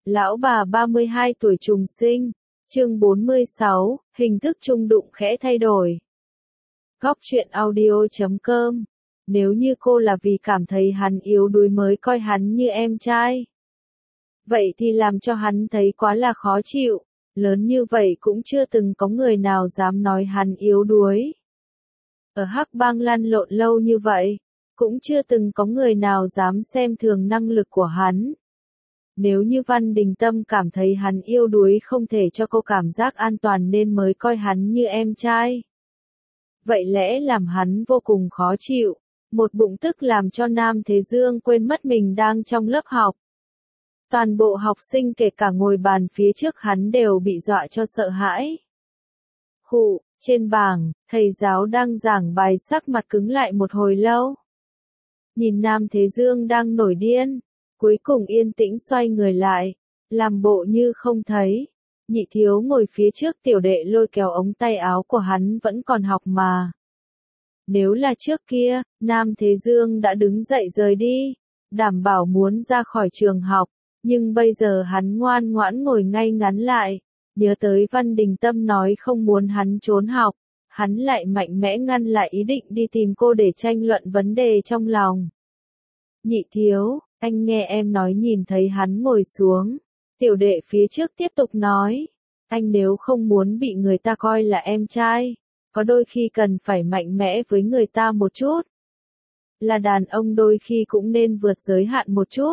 Lão bà 32 tuổi trùng sinh. Chương 46, hình thức chung đụng khẽ thay đổi. Góc truyện audio.com. Nếu như cô là vì cảm thấy hắn yếu đuối mới coi hắn như em trai, vậy thì làm cho hắn thấy quá là khó chịu. Lớn như vậy cũng chưa từng có người nào dám nói hắn yếu đuối. Ở Hắc Bang lăn lộn lâu như vậy, cũng chưa từng có người nào dám xem thường năng lực của hắn. Nếu như Văn Đình Tâm cảm thấy hắn yếu đuối không thể cho cô cảm giác an toàn nên mới coi hắn như em trai, vậy lẽ làm hắn vô cùng khó chịu, một bụng tức làm cho Nam Thế Dương quên mất mình đang trong lớp học. Toàn bộ học sinh kể cả ngồi bàn phía trước hắn đều bị dọa cho sợ hãi. Khụ, trên bảng, thầy giáo đang giảng bài sắc mặt cứng lại một hồi lâu. Nhìn Nam Thế Dương đang nổi điên, cuối cùng yên tĩnh xoay người lại, làm bộ như không thấy. Nhị thiếu ngồi phía trước tiểu đệ lôi kéo ống tay áo của hắn vẫn còn học mà. Nếu là trước kia, Nam Thế Dương đã đứng dậy rời đi, đảm bảo muốn ra khỏi trường học, nhưng bây giờ hắn ngoan ngoãn ngồi ngay ngắn lại, nhớ tới Văn Đình Tâm nói không muốn hắn trốn học, hắn lại mạnh mẽ ngăn lại ý định đi tìm cô để tranh luận vấn đề trong lòng. Nhị thiếu, anh nghe em nói. Nhìn thấy hắn ngồi xuống, tiểu đệ phía trước tiếp tục nói, anh nếu không muốn bị người ta coi là em trai, có đôi khi cần phải mạnh mẽ với người ta một chút. Là đàn ông đôi khi cũng nên vượt giới hạn một chút.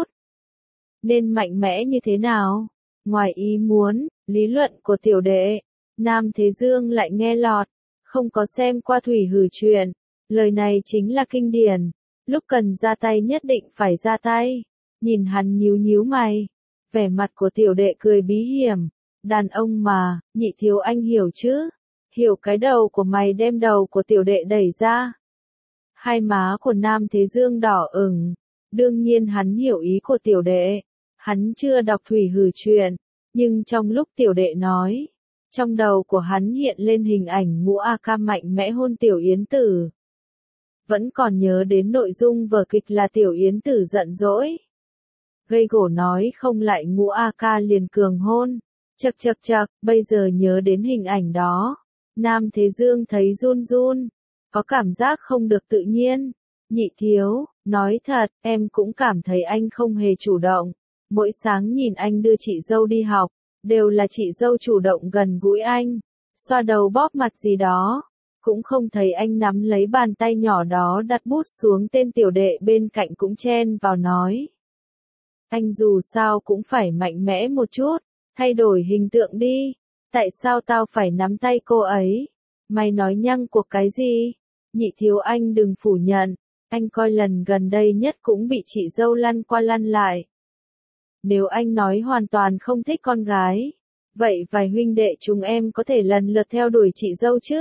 Nên mạnh mẽ như thế nào? Ngoài ý muốn, lý luận của tiểu đệ, Nam Thế Dương lại nghe lọt, không có xem qua Thủy Hử truyện. Lời này chính là kinh điển, lúc cần ra tay nhất định phải ra tay. Nhìn hắn nhíu nhíu mày, vẻ mặt của tiểu đệ cười bí hiểm, đàn ông mà, nhị thiếu anh hiểu chứ? Hiểu cái đầu của mày. Đem đầu của tiểu đệ đẩy ra. Hai má của Nam Thế Dương đỏ ửng, đương nhiên hắn hiểu ý của tiểu đệ. Hắn chưa đọc Thủy Hử truyện, nhưng trong lúc tiểu đệ nói, trong đầu của hắn hiện lên hình ảnh Ngũ A Ca mạnh mẽ hôn Tiểu Yến Tử. Vẫn còn nhớ đến nội dung vở kịch là Tiểu Yến Tử giận dỗi, gây gổ nói không lại Ngũ A Ca liền cường hôn. Chậc chậc chậc, bây giờ nhớ đến hình ảnh đó, Nam Thế Dương thấy run run, có cảm giác không được tự nhiên. Nhị thiếu, nói thật, em cũng cảm thấy anh không hề chủ động. Mỗi sáng nhìn anh đưa chị dâu đi học, đều là chị dâu chủ động gần gũi anh, xoa đầu bóp mặt gì đó, cũng không thấy anh nắm lấy bàn tay nhỏ đó đặt bút xuống. Tên tiểu đệ bên cạnh cũng chen vào nói, anh dù sao cũng phải mạnh mẽ một chút, thay đổi hình tượng đi, tại sao tao phải nắm tay cô ấy? Mày nói nhăng cuộc cái gì? Nhị thiếu anh đừng phủ nhận, anh coi lần gần đây nhất cũng bị chị dâu lăn qua lăn lại. Nếu anh nói hoàn toàn không thích con gái, vậy vài huynh đệ chúng em có thể lần lượt theo đuổi chị dâu chứ?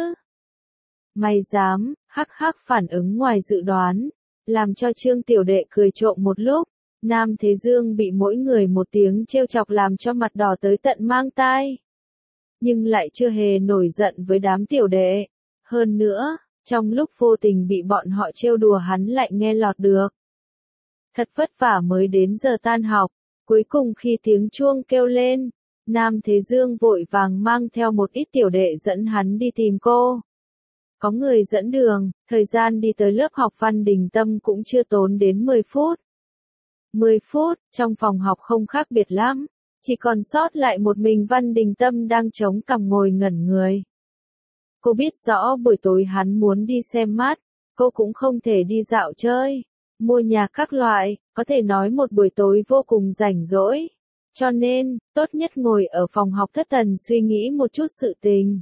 Mày dám? Hắc hắc, phản ứng ngoài dự đoán, làm cho Trương tiểu đệ cười trộm một lúc. Nam Thế Dương bị mỗi người một tiếng trêu chọc làm cho mặt đỏ tới tận mang tai, nhưng lại chưa hề nổi giận với đám tiểu đệ. Hơn nữa, trong lúc vô tình bị bọn họ trêu đùa hắn lại nghe lọt được. Thật vất vả mới đến giờ tan học, cuối cùng khi tiếng chuông kêu lên, Nam Thế Dương vội vàng mang theo một ít tiểu đệ dẫn hắn đi tìm cô. Có người dẫn đường, thời gian đi tới lớp học Văn Đình Tâm cũng chưa tốn đến 10 phút. 10 phút, trong phòng học không khác biệt lắm, chỉ còn sót lại một mình Văn Đình Tâm đang chống cằm ngồi ngẩn người. Cô biết rõ buổi tối hắn muốn đi xem mắt, cô cũng không thể đi dạo chơi, mua nhà các loại, có thể nói một buổi tối vô cùng rảnh rỗi. Cho nên, tốt nhất ngồi ở phòng học thất thần suy nghĩ một chút sự tình.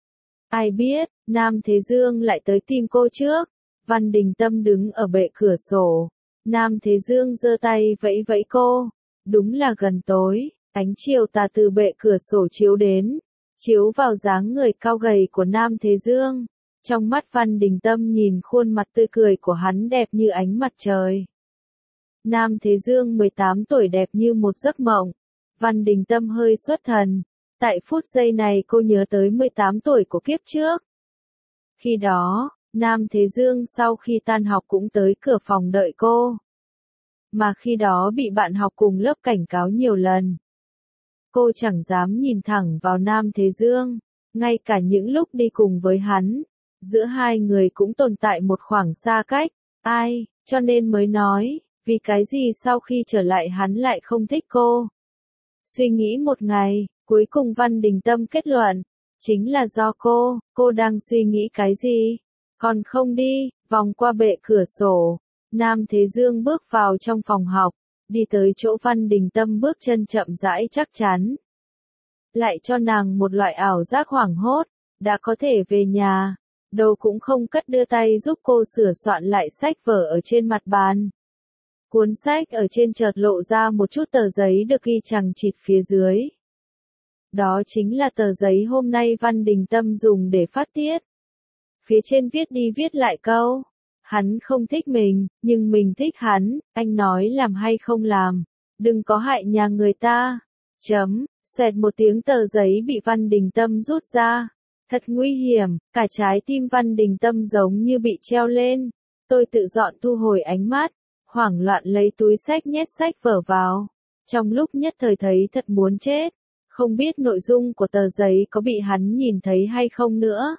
Ai biết, Nam Thế Dương lại tới tìm cô trước. Văn Đình Tâm đứng ở bệ cửa sổ. Nam Thế Dương giơ tay vẫy vẫy cô. Đúng là gần tối, ánh chiều tà từ bệ cửa sổ chiếu đến, chiếu vào dáng người cao gầy của Nam Thế Dương. Trong mắt Văn Đình Tâm nhìn khuôn mặt tươi cười của hắn đẹp như ánh mặt trời. Nam Thế Dương 18 tuổi đẹp như một giấc mộng. Văn Đình Tâm hơi xuất thần. Tại phút giây này cô nhớ tới 18 tuổi của kiếp trước. Khi đó, Nam Thế Dương sau khi tan học cũng tới cửa phòng đợi cô. Mà khi đó bị bạn học cùng lớp cảnh cáo nhiều lần. Cô chẳng dám nhìn thẳng vào Nam Thế Dương, ngay cả những lúc đi cùng với hắn, giữa hai người cũng tồn tại một khoảng xa cách, cho nên mới nói, vì cái gì sau khi trở lại hắn lại không thích cô. Suy nghĩ một ngày, cuối cùng Văn Đình Tâm kết luận, chính là do cô đang suy nghĩ cái gì? Còn không đi, vòng qua bệ cửa sổ, Nam Thế Dương bước vào trong phòng học, đi tới chỗ Văn Đình Tâm bước chân chậm rãi chắc chắn. Lại cho nàng một loại ảo giác hoảng hốt, đã có thể về nhà, đầu cũng không cất đưa tay giúp cô sửa soạn lại sách vở ở trên mặt bàn. Cuốn sách ở trên chợt lộ ra một chút tờ giấy được ghi chằng chịt phía dưới. Đó chính là tờ giấy hôm nay Văn Đình Tâm dùng để phát tiết. Phía trên viết đi viết lại câu, hắn không thích mình, nhưng mình thích hắn, anh nói làm hay không làm, đừng có hại nhà người ta. Xoẹt một tiếng tờ giấy bị Văn Đình Tâm rút ra. Thật nguy hiểm, cả trái tim Văn Đình Tâm giống như bị treo lên. Tôi tự dọn thu hồi ánh mắt, hoảng loạn lấy túi sách nhét sách vở vào. Trong lúc nhất thời thấy thật muốn chết, không biết nội dung của tờ giấy có bị hắn nhìn thấy hay không nữa.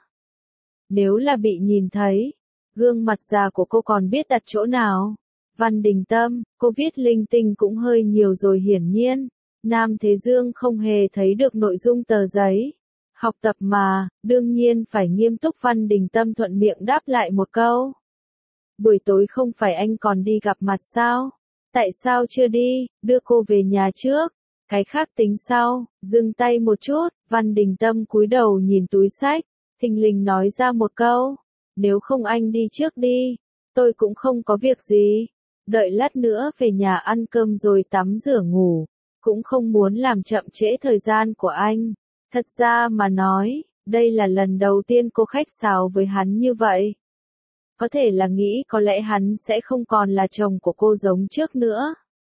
Nếu là bị nhìn thấy, gương mặt già của cô còn biết đặt chỗ nào. Văn Đình Tâm, cô viết linh tinh cũng hơi nhiều rồi hiển nhiên. Nam Thế Dương không hề thấy được nội dung tờ giấy. Học tập mà, đương nhiên phải nghiêm túc. Văn Đình Tâm thuận miệng đáp lại một câu. Buổi tối không phải anh còn đi gặp mặt sao? Tại sao chưa đi, đưa cô về nhà trước, cái khác tính sau. Dừng tay một chút, Văn Đình Tâm cúi đầu nhìn túi sách, thình lình nói ra một câu. Nếu không anh đi trước đi, tôi cũng không có việc gì. Đợi lát nữa về nhà ăn cơm rồi tắm rửa ngủ, cũng không muốn làm chậm trễ thời gian của anh. Thật ra mà nói, đây là lần đầu tiên cô khách sáo với hắn như vậy. Có thể là nghĩ có lẽ hắn sẽ không còn là chồng của cô giống trước nữa.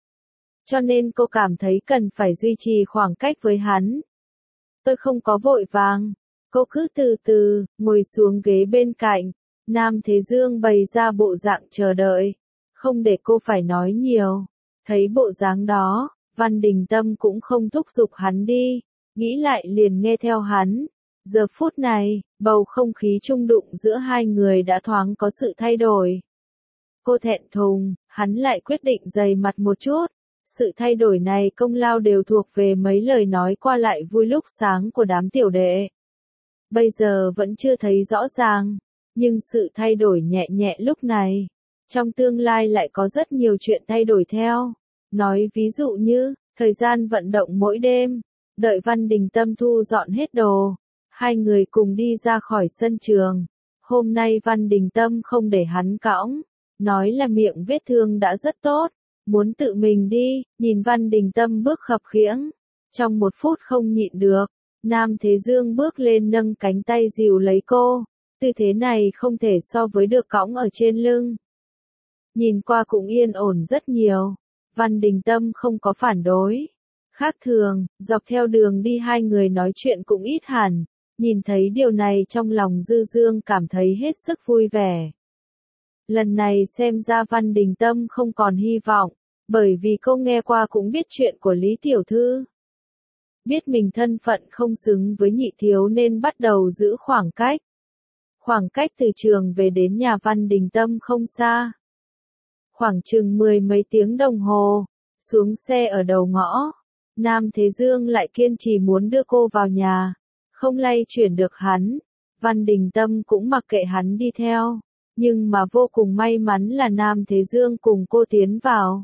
Cho nên cô cảm thấy cần phải duy trì khoảng cách với hắn. Tôi không có vội vàng. Cô cứ từ từ, ngồi xuống ghế bên cạnh. Nam Thế Dương bày ra bộ dạng chờ đợi. Không để cô phải nói nhiều. Thấy bộ dáng đó, Văn Đình Tâm cũng không thúc giục hắn đi. Nghĩ lại liền nghe theo hắn. Giờ phút này, bầu không khí chung đụng giữa hai người đã thoáng có sự thay đổi. Cô thẹn thùng, hắn lại quyết định dày mặt một chút. Sự thay đổi này công lao đều thuộc về mấy lời nói qua lại vui lúc sáng của đám tiểu đệ. Bây giờ vẫn chưa thấy rõ ràng, nhưng sự thay đổi nhẹ nhẹ lúc này. Trong tương lai lại có rất nhiều chuyện thay đổi theo. Nói ví dụ như, thời gian vận động mỗi đêm, đợi Văn Đình Tâm thu dọn hết đồ. Hai người cùng đi ra khỏi sân trường. Hôm nay Văn Đình Tâm không để hắn cõng, nói là miệng vết thương đã rất tốt, muốn tự mình đi. Nhìn Văn Đình Tâm bước khập khiễng, trong một phút không nhịn được, Nam Thế Dương bước lên nâng cánh tay dìu lấy cô. Tư thế này không thể so với được cõng ở trên lưng. Nhìn qua cũng yên ổn rất nhiều. Văn Đình Tâm không có phản đối. Khác thường, dọc theo đường đi hai người nói chuyện cũng ít hẳn. Nhìn thấy điều này trong lòng Dư Dương cảm thấy hết sức vui vẻ. Lần này xem ra Văn Đình Tâm không còn hy vọng, bởi vì cô nghe qua cũng biết chuyện của Lý Tiểu Thư. Biết mình thân phận không xứng với nhị thiếu nên bắt đầu giữ khoảng cách. Khoảng cách từ trường về đến nhà Văn Đình Tâm không xa. Khoảng chừng 10 mấy tiếng đồng hồ, xuống xe ở đầu ngõ. Nam Thế Dương lại kiên trì muốn đưa cô vào nhà. Không lay chuyển được hắn, Văn Đình Tâm cũng mặc kệ hắn đi theo, nhưng mà vô cùng may mắn là Nam Thế Dương cùng cô tiến vào.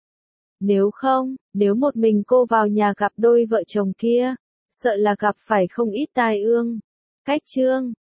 Nếu không, nếu một mình cô vào nhà gặp đôi vợ chồng kia, sợ là gặp phải không ít tai ương. Cách chương